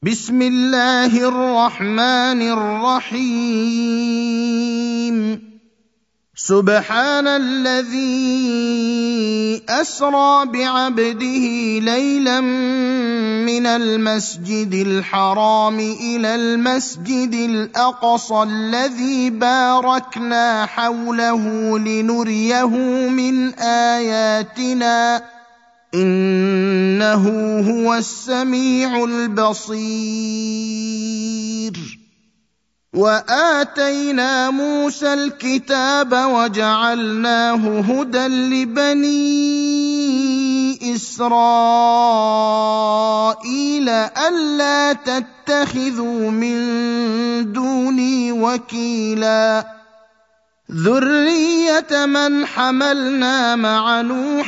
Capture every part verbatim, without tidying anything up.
بسم الله الرحمن الرحيم سبحان الذي أسرى بعبده ليلا من المسجد الحرام إلى المسجد الأقصى الذي باركنا حوله لنريه من آياتنا إنه هو السميع البصير وآتينا موسى الكتاب وجعلناه هدى لبني إسرائيل ألا تتخذوا من دوني وكيلا ذرية من حملنا مع نوح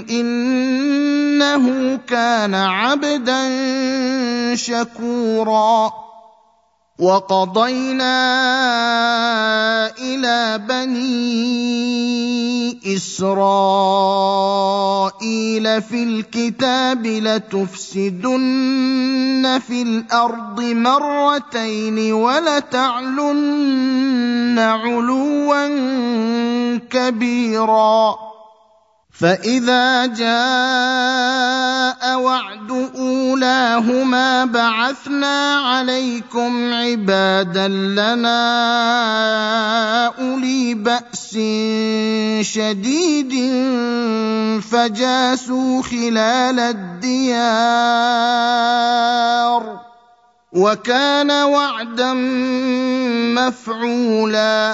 إنه كان عبدا شكورا وقضينا إلى بني إسرائيل في الكتاب لتفسدن في الأرض مرتين ولتعلن علوا كبيرا فإذا جاء وعد أولاهما بعثنا عليكم عبادا لنا أولي بأس شديد فجاسوا خلال الديار وكان وعدا مفعولا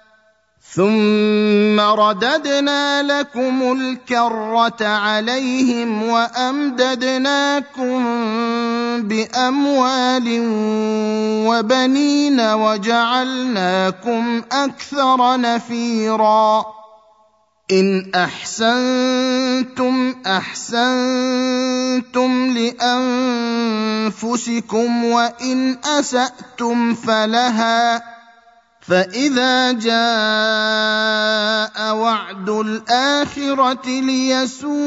ثم رددنا لكم الكرة عليهم وأمددناكم بأموال وبنين وجعلناكم أكثر نفيرا إن أحسنتم أحسنتم لأنفسكم وإن أسأتم فلها فإذا جاء وعد الآخرة ليسوءوا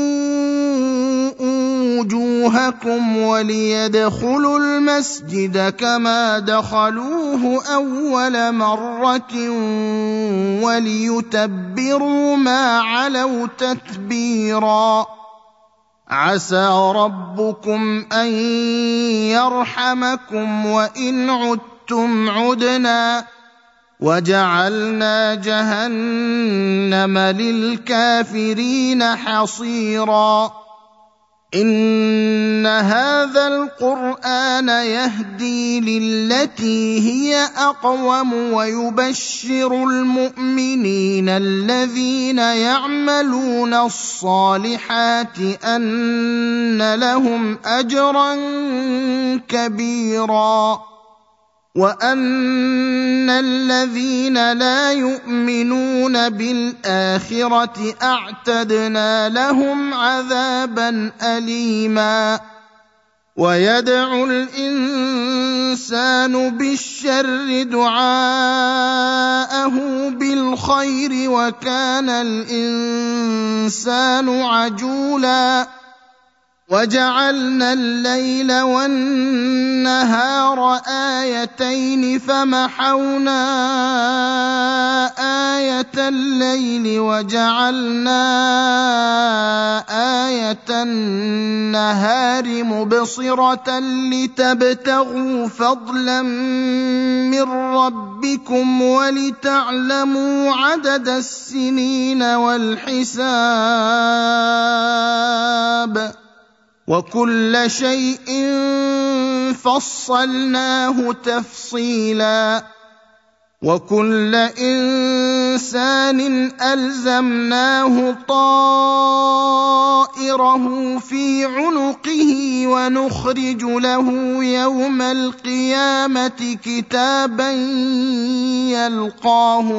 وجوهكم وليدخلوا المسجد كما دخلوه أول مرة وليتبروا ما علوا تتبيرا عسى ربكم أن يرحمكم وإن عدتم عدنا وجعلنا جهنم للكافرين حصيرا إن هذا القرآن يهدي للتي هي أقوم ويبشر المؤمنين الذين يعملون الصالحات أن لهم أجرا كبيرا وأن الذين لا يؤمنون بالآخرة أعتدنا لهم عذابا أليما ويدعو الإنسان بالشر دعاءه بالخير وكان الإنسان عجولا وجعلنا الليل والنهار آيتين فمحونا آية الليل وجعلنا آية النهار مبصرة لتبتغوا فضلا من ربكم ولتعلموا عدد السنين والحساب وكل شيء فصلناه تفصيلا وكل إنسان ألزمناه طائره في عنقه ونخرج له يوم القيامة كتابا يلقاه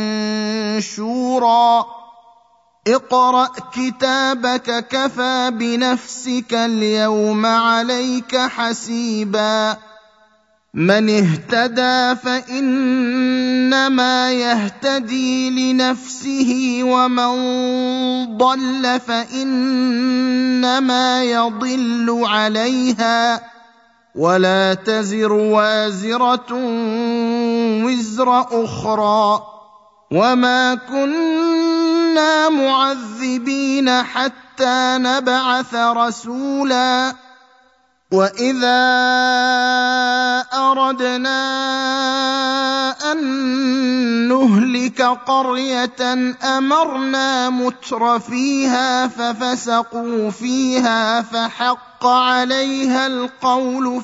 منشورا اقرأ كتابك كفى بنفسك اليوم عليك حسيبا من اهتدى فإنما يهتدي لنفسه ومن ضل فإنما يضل عليها ولا تزر وازرة وزر أخرى، وما كنا معذبين حتى نبعث رسولا. وإذا أردنا أن نهلك قرية أمرنا متر فيها ففسقوا فيها فحق عليها القول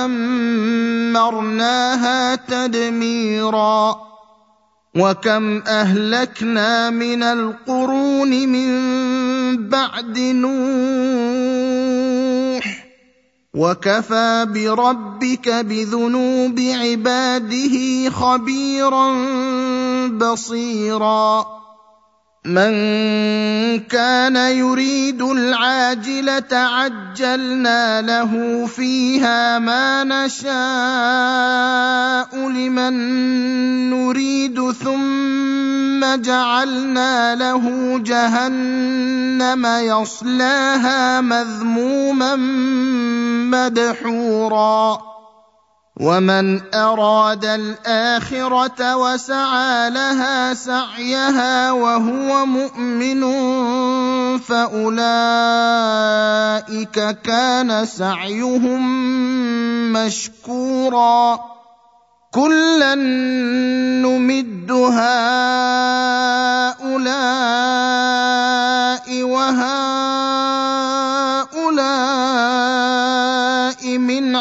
فدمرناها تدميرا. وكم أهلكنا من القرون من بعد نوح، وكفى بربك بذنوب عباده خبيرا بصيرا. من كان يريد العاجلة عجلنا له فيها ما نشاء لمن نريد ثم جعلنا له جهنم يصلاها مذموما مدحورا. ومن أراد الآخرة وسعى لها سعيها وهو مؤمن فأولئك كان سعيهم مشكورا. كلا نمد هؤلاء وهؤلاء من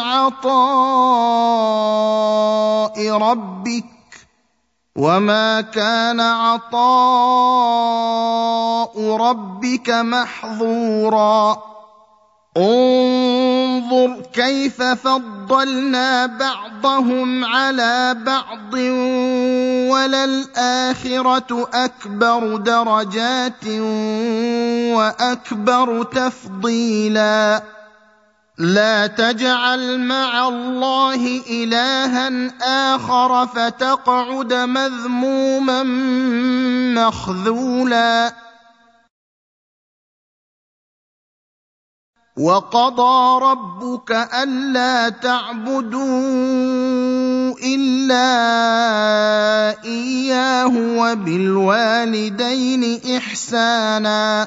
عطاء ربك، وما كان عطاء ربك محظورا. انظر كيف فضلنا بعضهم على بعض وللآخرة أكبر درجات وأكبر تفضيلا. لا تجعل مع الله إلها آخر فتقعد مذموما مخذولا. وقضى ربك ألا تعبدوا إلا إياه وبالوالدين إحسانا.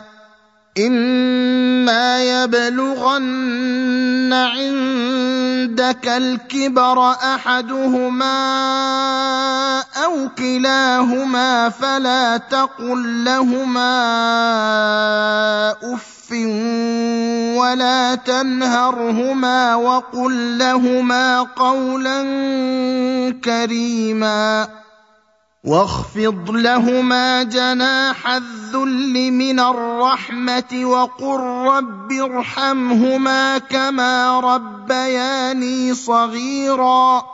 إما يبلغن عندك الكبر أحدهما أو كلاهما فلا تقل لهما أف ولا تنهرهما وقل لهما قولا كريما. واخفض لهما جناح الذل من الرحمة وقل رب ارحمهما كما ربياني صغيرا.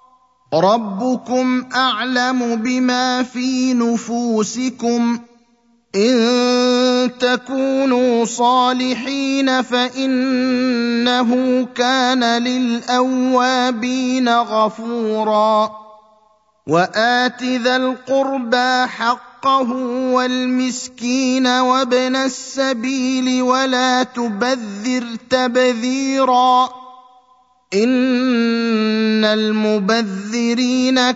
ربكم أعلم بما في نفوسكم، إن تكونوا صالحين فإنه كان للأوابين غفورا. وآت ذا القربى حقه والمسكين وابن السبيل ولا تبذر تبذيرا، إن المبذرين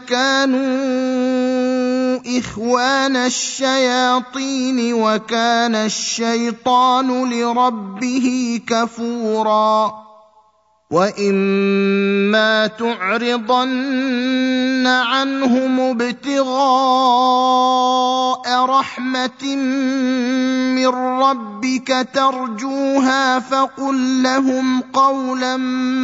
كانوا إخوان الشياطين وكان الشيطان لربه كفورا. وإما تعرضن عنهم ابتغاء رحمة من ربك ترجوها فقل لهم قولا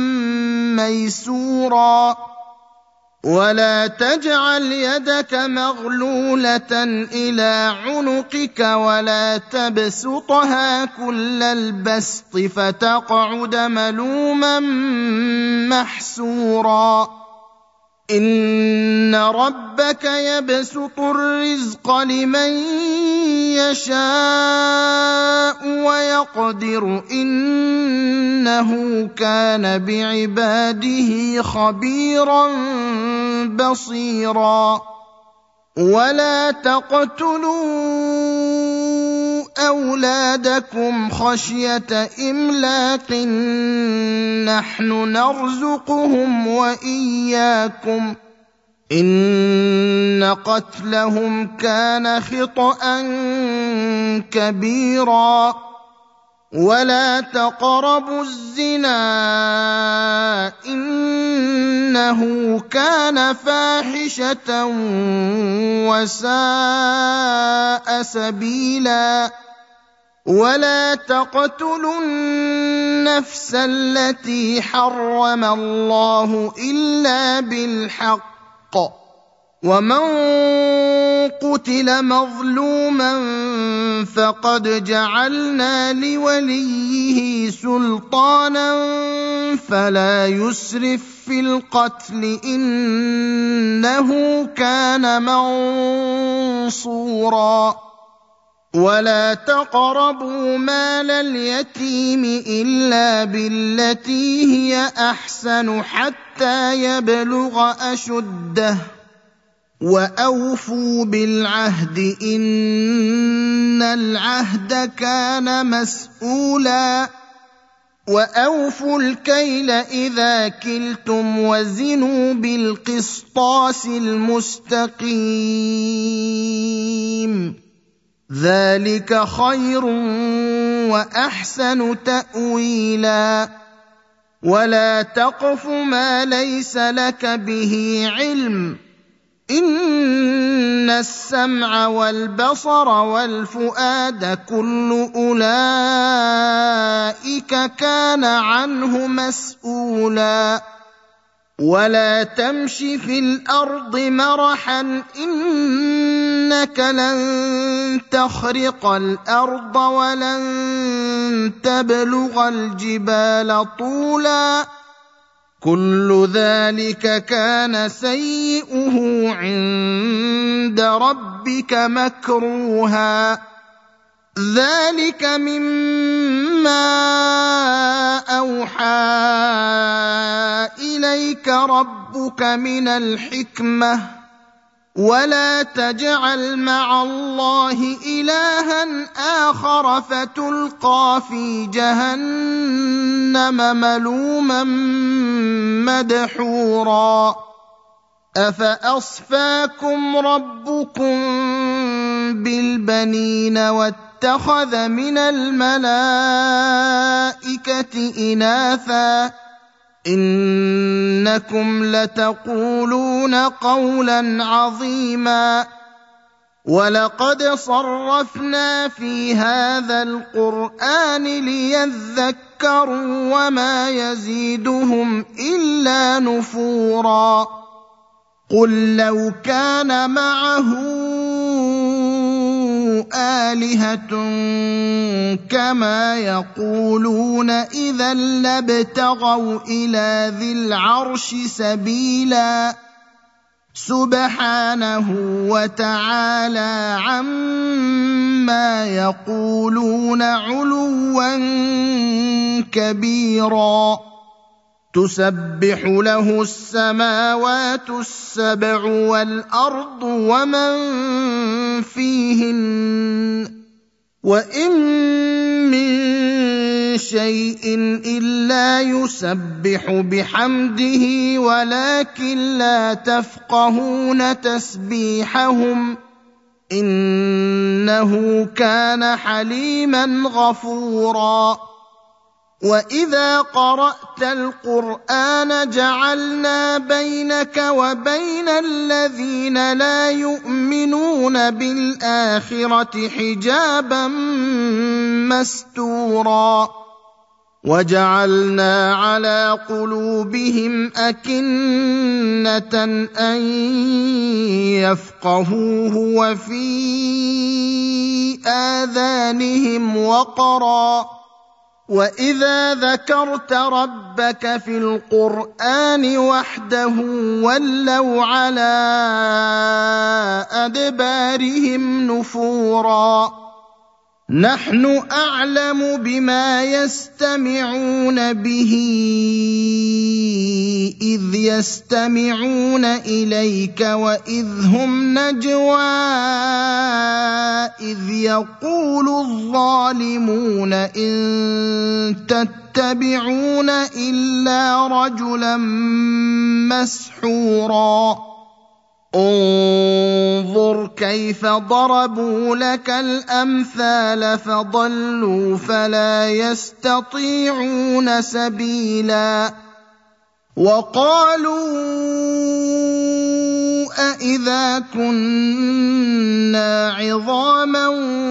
ميسورا. ولا تجعل يدك مغلولة إلى عنقك ولا تبسطها كل البسط فتقعد ملوما محسورا. إن ربك يبسط الرزق لمن يشاء ويقدر إنه كان بعباده خبيرا بصيرا. ولا تقتلوا أولادكم خشية إملاق، نحن نرزقهم وإياكم إن قتلهم كان خطأ كبيرا ولا تقربوا الزنا إنه كان فاحشة وساء سبيلا ولا تقتلوا النفس التي حرم الله إلا بالحق ومن قتل مظلوما فقد جعلنا لوليه سلطانا فلا يسرف في القتل إنه كان منصورا ولا تقربوا مال اليتيم إلا بالتي هي أحسن حتى يبلغ أشده وأوفوا بالعهد إن العهد كان مسؤولا وأوفوا الكيل إذا كلتم وزنوا بالقسطاس المستقيم ذلك خير وأحسن تأويلا ولا تقف ما ليس لك به علم إن السمع والبصر والفؤاد كل أولئك كان عنه مسؤولا ولا تمش في الأرض مرحا إنك لن تخرق الأرض ولن تبلغ الجبال طولا كل ذلك كان سيئه عند ربك مكروها ذلك مما أوحى إليك ربك من الحكمة ولا تجعل مع الله إلها آخر فتلقى في جهنم ملوما مدحورا أفأصفاكم ربكم بالبنين واتخذ من الملائكة إناثا إنكم لتقولون قولا عظيما ولقد صرفنا في هذا القرآن ليذكروا وما يزيدهم إلا نفورا قل لو كان معه آلهة كما يقولون إذا لابتغوا إلى ذي العرش سبيلا سبحانه وتعالى عما يقولون علوا كبيرا تسبح له السماوات السبع والأرض ومن فيهن وإن من شيء إلا يسبح بحمده ولكن لا تفقهون تسبيحهم إنه كان حليما غفورا وإذا قرأت القرآن جعلنا بينك وبين الذين لا يؤمنون بالآخرة حجابا مستورا وجعلنا على قلوبهم أكنة أن يفقهوه وفي آذانهم وقرا وإذا ذكرت ربك في القرآن وحده ولوا على أدبارهم نفورا نحن أعلم بما يستمعون به إذ يستمعون إليك وإذ هم نجوى إذ يقول الظالمون إن تتبعون يتبعون إلا رجلا مسحورا انظر كيف ضربوا لك الأمثال فضلوا فلا يستطيعون سبيلا وقالوا أإذا كنا عظاما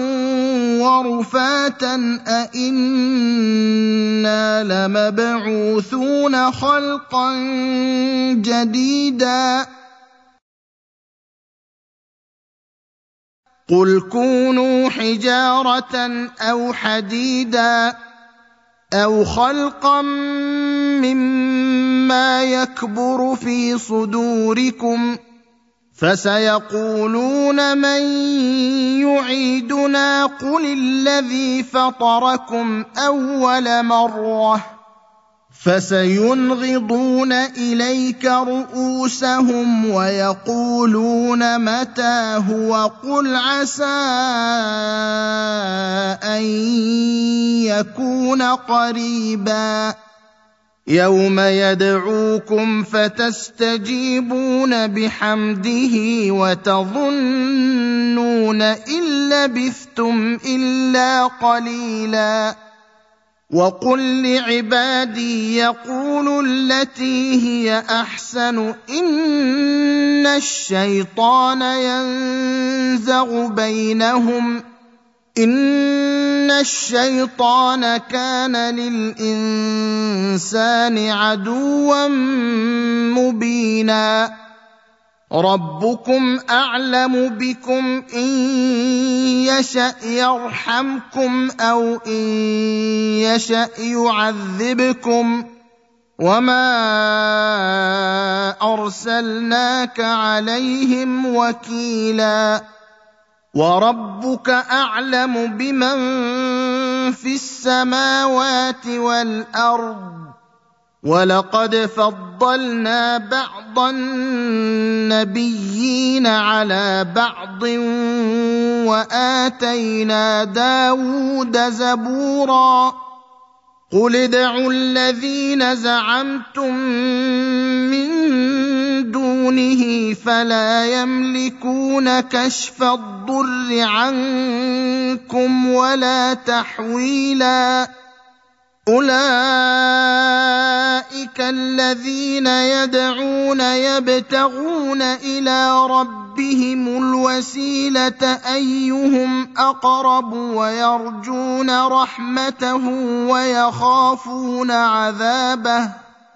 ورفاتا أإنا لمبعوثون خلقا جديدا قل كونوا حجارة أو حديدا أو خلقا مما يكبر في صدوركم فسيقولون من يعيدنا قل الذي فطركم أول مرة فسينغضون إليك رؤوسهم ويقولون متى هو قل عسى أن يكون قريبا يوم يدعوكم فتستجيبون بحمده وتظنون إن لبثتم إلا قليلا وقل لعبادي يقولوا التي هي أحسن إن الشيطان ينزغ بينهم إن الشيطان كان للإنسان عدوا مبينا ربكم أعلم بكم إن يشأ يرحمكم أو إن يشأ يعذبكم وما أرسلناك عليهم وكيلا وربك أعلم بمن في السماوات والأرض ولقد فضلنا بعض النبيين على بعض وآتينا داود زبورا قل ادعوا الذين زعمتم من دونه فلا يملكون كشف الضر عنكم ولا تحويلا أولئك الذين يدعون يبتغون إلى ربهم الوسيلة أيهم أقرب ويرجون رحمته ويخافون عذابه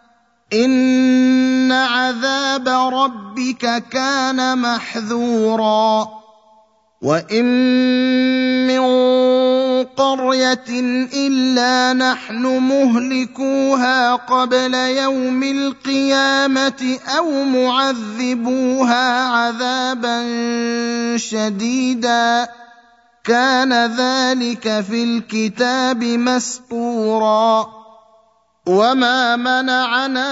إن عذاب ربك كان محذورا وإن من قرية إلا نحن مهلكوها قبل يوم القيامة أو معذبوها عذابا شديدا كان ذلك في الكتاب مسطورا وما منعنا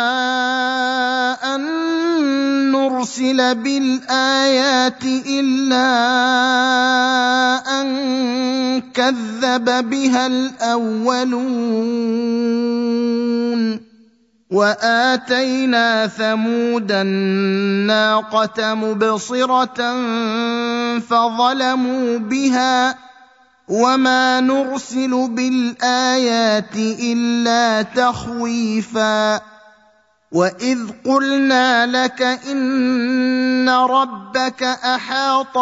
أن نرسل بالآيات إلا أن كذب بها الأولون وآتينا ثمود الناقة مبصرة فظلموا بها وما نرسل بالآيات إلا تخويفا وإذ قلنا لك إن ربك أحاط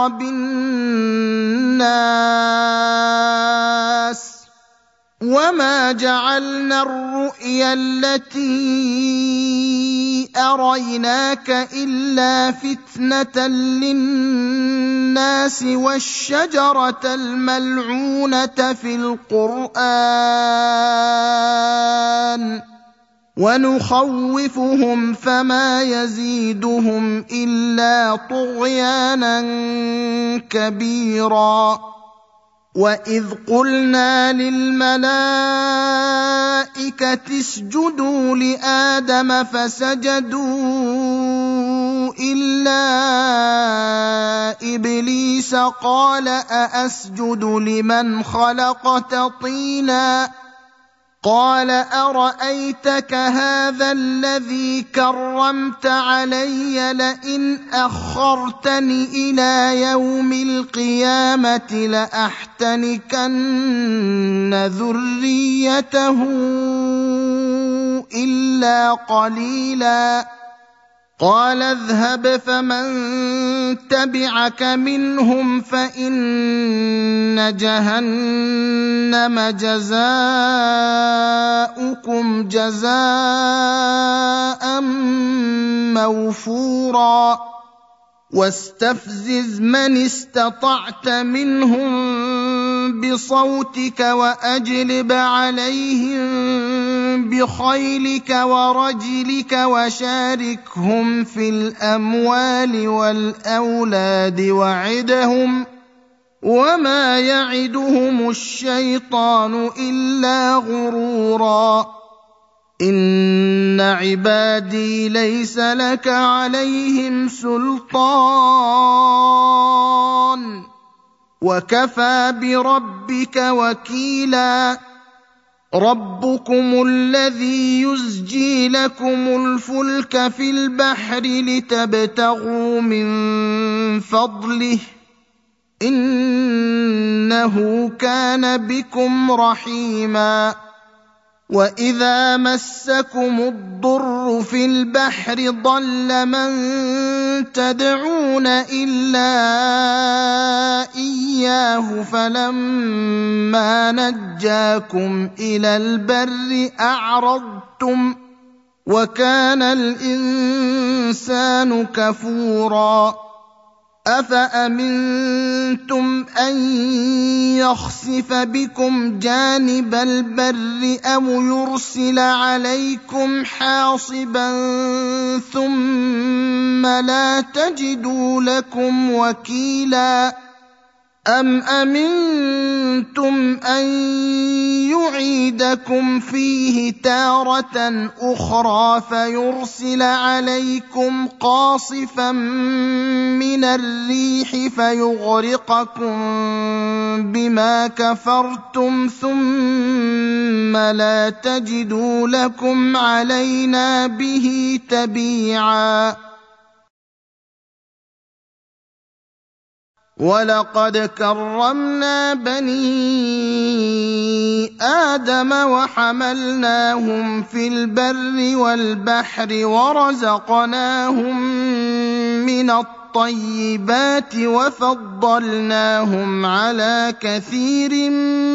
بالناس وما جعلنا الرؤيا التي أريناك إلا فتنة للناس والشجرة الملعونة في القرآن ونخوفهم فما يزيدهم إلا طغيانا كبيرا وإذ قلنا للملائكة اسجدوا لآدم فسجدوا إلا إبليس قال أأسجد لمن خلقت طينا قال أرأيتك هذا الذي كرمت علي لئن أخرتني إلى يوم القيامة لأحتنكن ذريته إلا قليلا قال اذهب فمن تبعك منهم فإن جهنم جزاؤكم جزاء موفورا واستفزز من استطعت منهم بصوتك وأجلب عليهم بخيلك ورجلك وشاركهم في الأموال والأولاد وعدهم وما يعدهم الشيطان إلا غرورا إن عبادي ليس لك عليهم سلطان وكفى بربك وكيلا ربكم الذي يزجي لكم الفلك في البحر لتبتغوا من فضله إنه كان بكم رحيما وإذا مسكم الضر في البحر ضل من تدعون إلا إياه فلما نجاكم إلى البر أعرضتم وكان الإنسان كفورا أفأمنتم أن يخسف بكم جانب البر أو يرسل عليكم حاصبا ثم لا تجدوا لكم وكيلا أم أمنتم أن يعيدكم فيه تارة أخرى فيرسل عليكم قاصفا من الريح فيغرقكم بما كفرتم ثم لا تجدوا لكم علينا به تبيعا ولقد كرمنا بني آدم وحملناهم في البر والبحر ورزقناهم من الطيبات وفضلناهم على كثير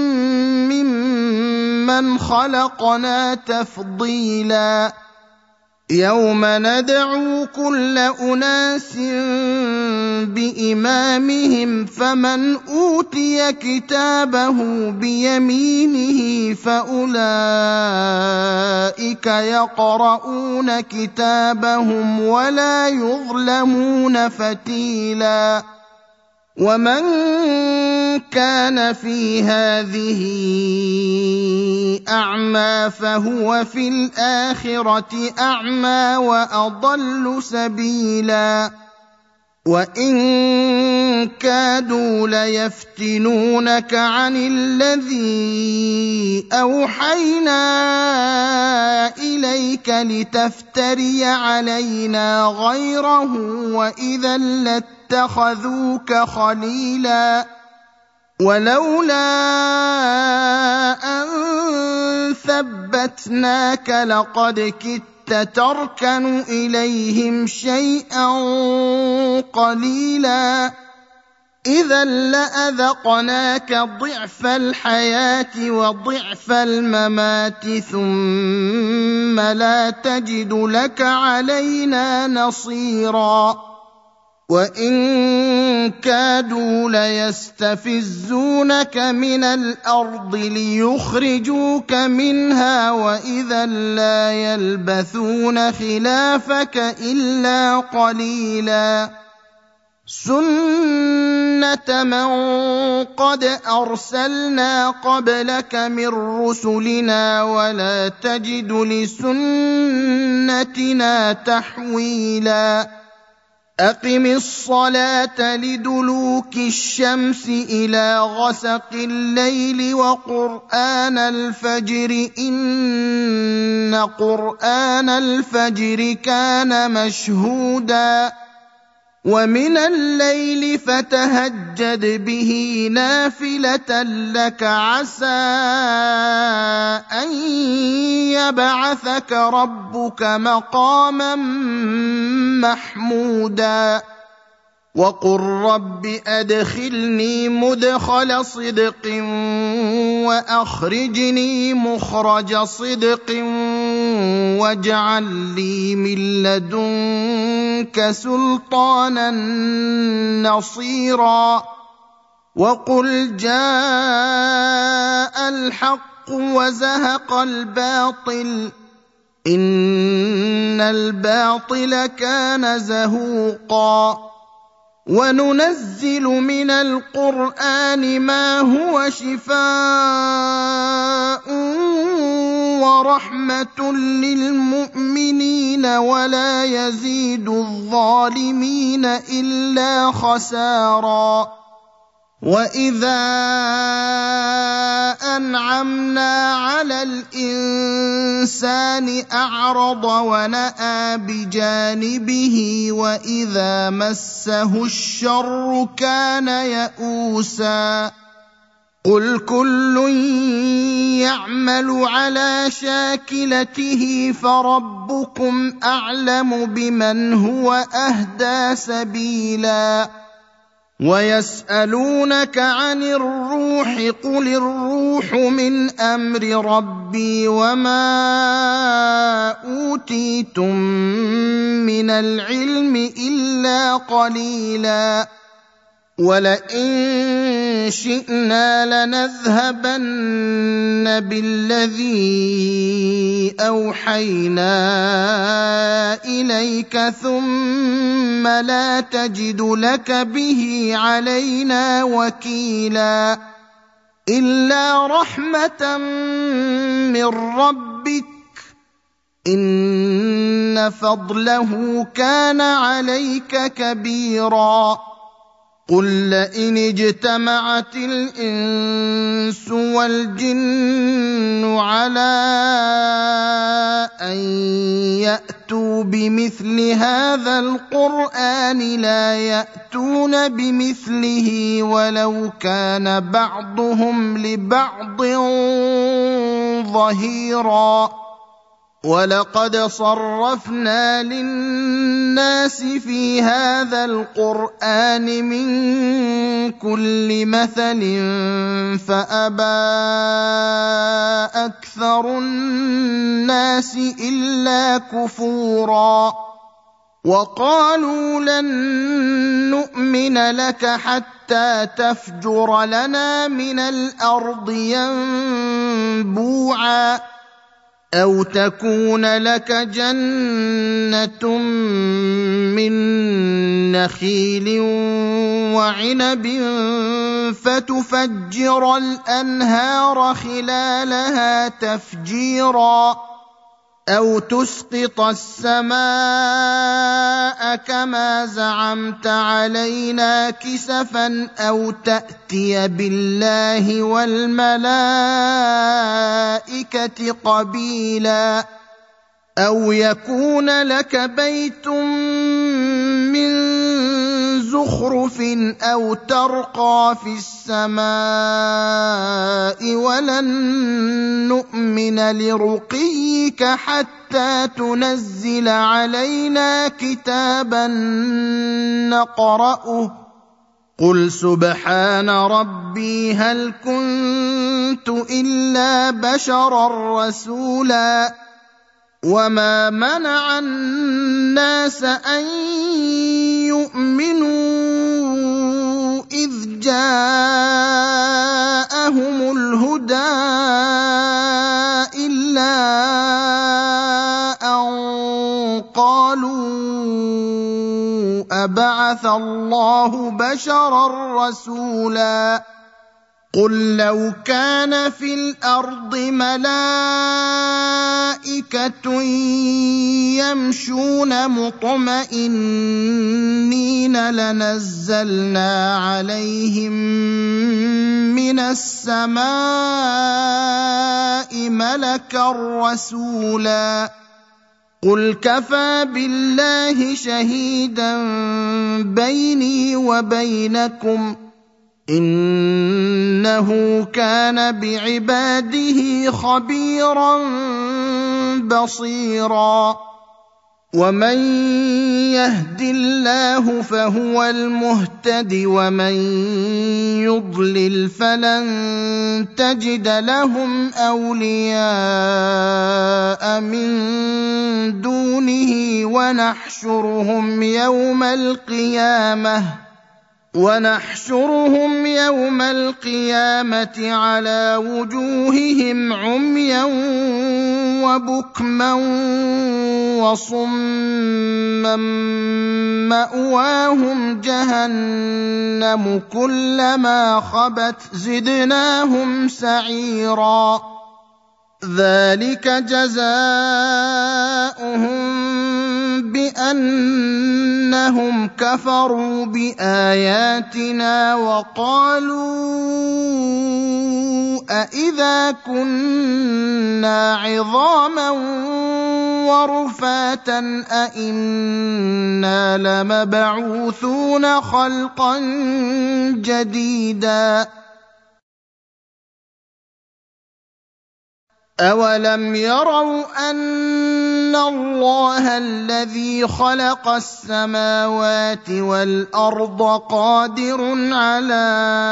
ممن خلقنا تفضيلا يوم ندعو كل أناس بإمامهم فمن أوتي كتابه بيمينه فأولئك يقرؤون كتابهم ولا يظلمون فتيلا ومن كان في هذه أعمى فهو في الآخرة أعمى وأضل سبيلا وإن كادوا ليفتنونك عن الذي أوحينا إليك لتفتري علينا غيره وإذا لاتخذوك خليلا ولولا أن ثبتناك لقد كدت تركن إليهم شيئا قليلا إذا لأذقناك ضعف الحياة وضعف الممات ثم لا تجد لك علينا نصيرا وإن كادوا ليستفزونك من الأرض ليخرجوك منها وإذا لا يلبثون خلافك إلا قليلا سنة من قد أرسلنا قبلك من رسلنا ولا تجد لسنتنا تحويلا أقم الصلاة لدلوك الشمس إلى غسق الليل وقرآن الفجر إن قرآن الفجر كان مشهودا ومن الليل فتهجد به نافلة لك عسى أن يبعثك ربك مقاما محمودا وقل رب أدخلني مدخل صدق وأخرجني مخرج صدق واجعل لي من لدنك سلطانا نصيرا وقل جاء الحق وزهق الباطل إن الباطل كان زهوقا وننزل من القرآن ما هو شفاء ورحمة للمؤمنين ولا يزيد الظالمين إلا خسارا وإذا أنعمنا على الإنسان أعرض ونأى بجانبه وإذا مسه الشر كان يئوسا قل كل يعمل على شاكلته فربكم أعلم بمن هو أهدى سبيلا ويسألونك عن الروح قل الروح من أمر ربي وما أوتيتم من العلم إلا قليلا ولئن شئنا لنذهبن بالذي أوحينا إليك ثم لا تجد لك به علينا وكيلا إلا رحمة من ربك إن فضله كان عليك كبيرا قل لئن اجتمعت الإنس والجن على أن يأتوا بمثل هذا القرآن لا يأتون بمثله ولو كان بعضهم لبعض ظهيرا ولقد صرفنا للناس في هذا القرآن من كل مثل فأبى أكثر الناس إلا كفورا وقالوا لن نؤمن لك حتى تفجر لنا من الأرض ينبوعا أو تكون لك جنة من نخيل وعنب فتفجر الأنهار خلالها تفجيرا أو تسقط السماء كما زعمت علينا كسفا أو تأتي بالله والملائكة قبيلا أو يكون لك بيت من زخرف أو ترقى في السماء ولن نؤمن لرقيك حتى تنزل علينا كتابا نقرأه قل سبحان ربي هل كنت إلا بشرا رسولا وما منع الناس أن يؤمنوا إذ جاءهم الهدى إلا أن قالوا أبعث الله بشرا رسولا قل لو كان في الارض ملائكه يمشون مطمئنين لنزلنا عليهم من السماء ملكا رسولا قل كفى بالله شهيدا بيني وبينكم إنه كان بعباده خبيرا بصيرا ومن يهد الله فهو المهتد ومن يضلل فلن تجد لهم أولياء من دونه ونحشرهم يوم القيامة ونحشرهم يوم القيامة على وجوههم عميا وبكما وصما مأواهم جهنم كلما خبت زدناهم سعيرا ذلك جزاؤهم بأنهم كفروا بآياتنا وقالوا أإذا كنا عظاما ورفاتا أإنا لمبعوثون خلقا جديدا أولم يروا أن الله الذي خلق السماوات والأرض قادر على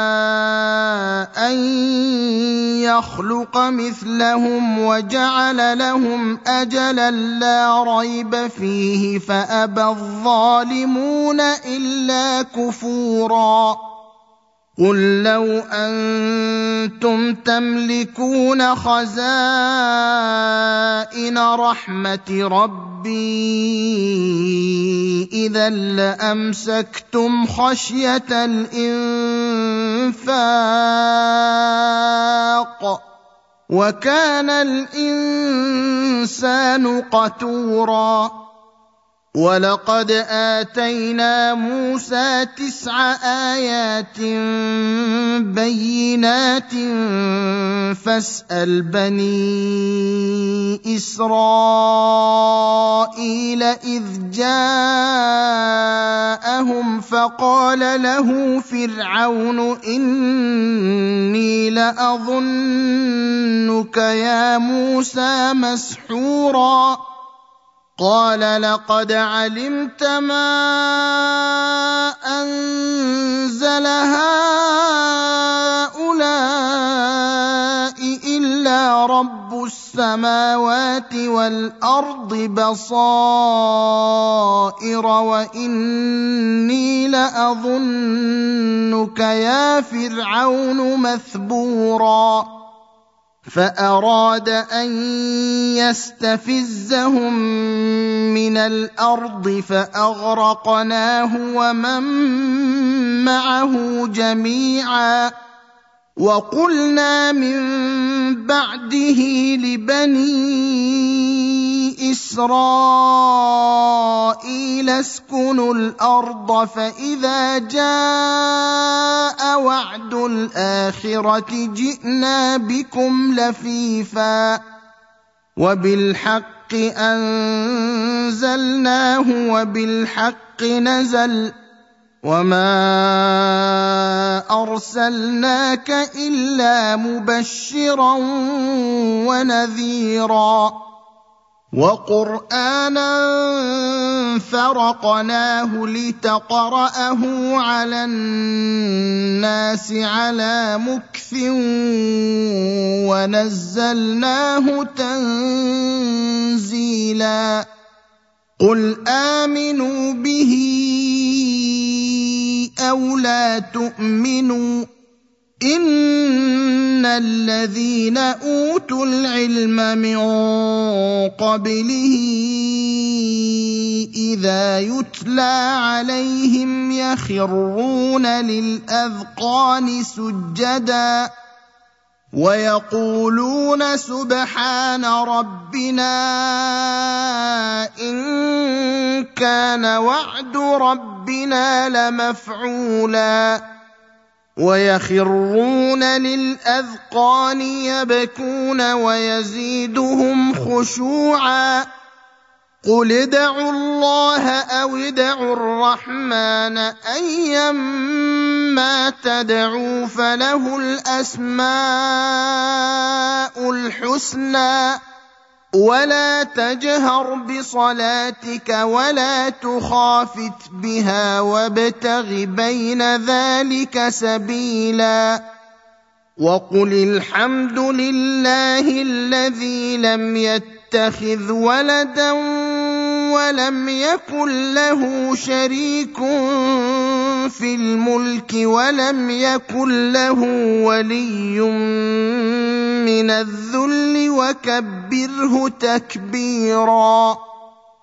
أن يخلق مثلهم وجعل لهم أجلا لا ريب فيه فأبى الظالمون إلا كفورا قل لو أنتم تملكون خزائن رحمة ربي إذا لأمسكتم خشية الإنفاق وكان الإنسان قتورا ولقد آتينا موسى تسع آيات بينات فاسأل بني إسرائيل إذ جاءهم فقال له فرعون إني لأظنك يا موسى مسحورا قال لقد علمت ما أنزل هؤلاء إلا رب السماوات والأرض بصائر وإني لأظنك يا فرعون مثبورا فأراد أن يستفزهم من الأرض فأغرقناه ومن معه جميعا وقلنا من بعده لبني إسرائيل اسكنوا الأرض فإذا جاء وعد الآخرة جئنا بكم لفيفا وبالحق أنزلناه وبالحق نزل وما أرسلناك إلا مبشرا ونذيرا وقرآنا فرقناه لتقرأه على الناس على مكث ونزلناه تنزيلا قل آمنوا به أو لا تؤمنوا إن الذين أوتوا العلم من قبله إذا يتلى عليهم يخرون للأذقان سجدا ويقولون سبحان ربنا إن كان وعد ربنا لمفعولا ويخرون للأذقان يبكون ويزيدهم خشوعا قل ادعوا الله أو ادعوا الرحمن أيما تدعوا فله الأسماء الحسنى ولا تجهر بصلاتك ولا تخافت بها وابتغ بين ذلك سبيلا وقل الحمد لله الذي لم يتخذ ولدا ولم يكن له شريك في الملك ولم يكن له ولي من الذل وكبره تكبيرا